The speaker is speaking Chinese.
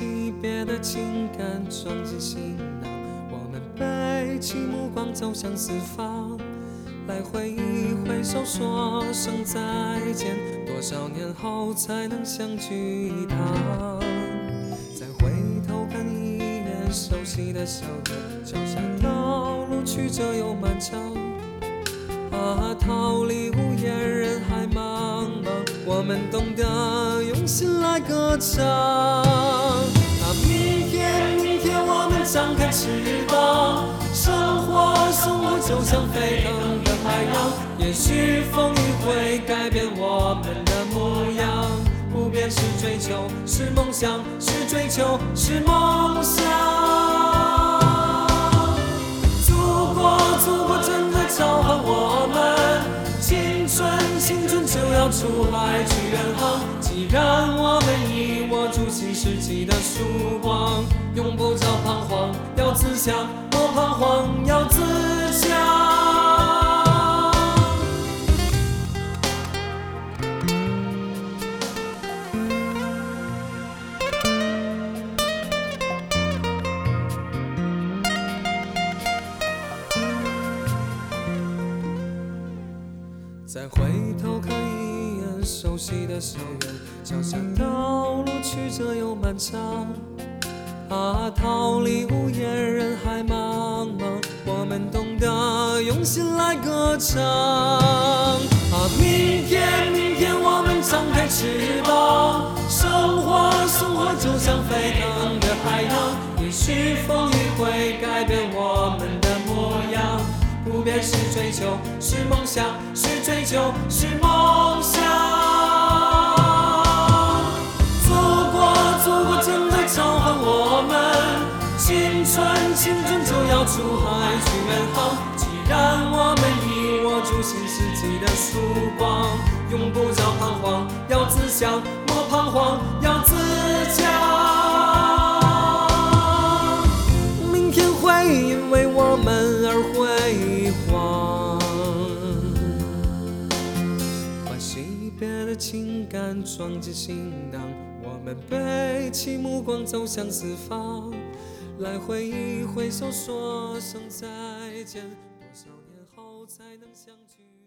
惜别的情感装进行囊，我们背起目光走向四方，来回忆挥手说声再见，多少年后才能相聚一趟？再回头看一眼熟悉的校园，脚下道路曲折又漫长，桃李无言，人海茫茫，我们懂得用心来歌唱。明天我们张开翅膀，生活就像飞腾的海洋，也许风雨会改变我们的模样，不变是追求，是梦想，是追求，是梦想。祖国真的召唤我们，青春就要出海去远航。既然我们已握住新世纪的曙光，永不再彷徨，要自强，莫彷徨，要自强。再回头看一眼熟悉的校园，脚下道路曲折又漫长，桃李无言，人海茫茫，我们懂得用心来歌唱。明天我们张开翅膀，生活就像飞腾的海洋，也许风雨会改变我们的模样，不变是追求，是梦想，是追求，是梦想。祖国真的召唤我们，青春就要出海去远航。既然我们已握住新世纪的曙光，永不再彷徨，要自强，莫彷徨，要自强。明天会因为我们而辉煌，把惜别的情感装进行囊，我们背起目光走向四方，来回忆挥手说声再见，多少年后才能相聚。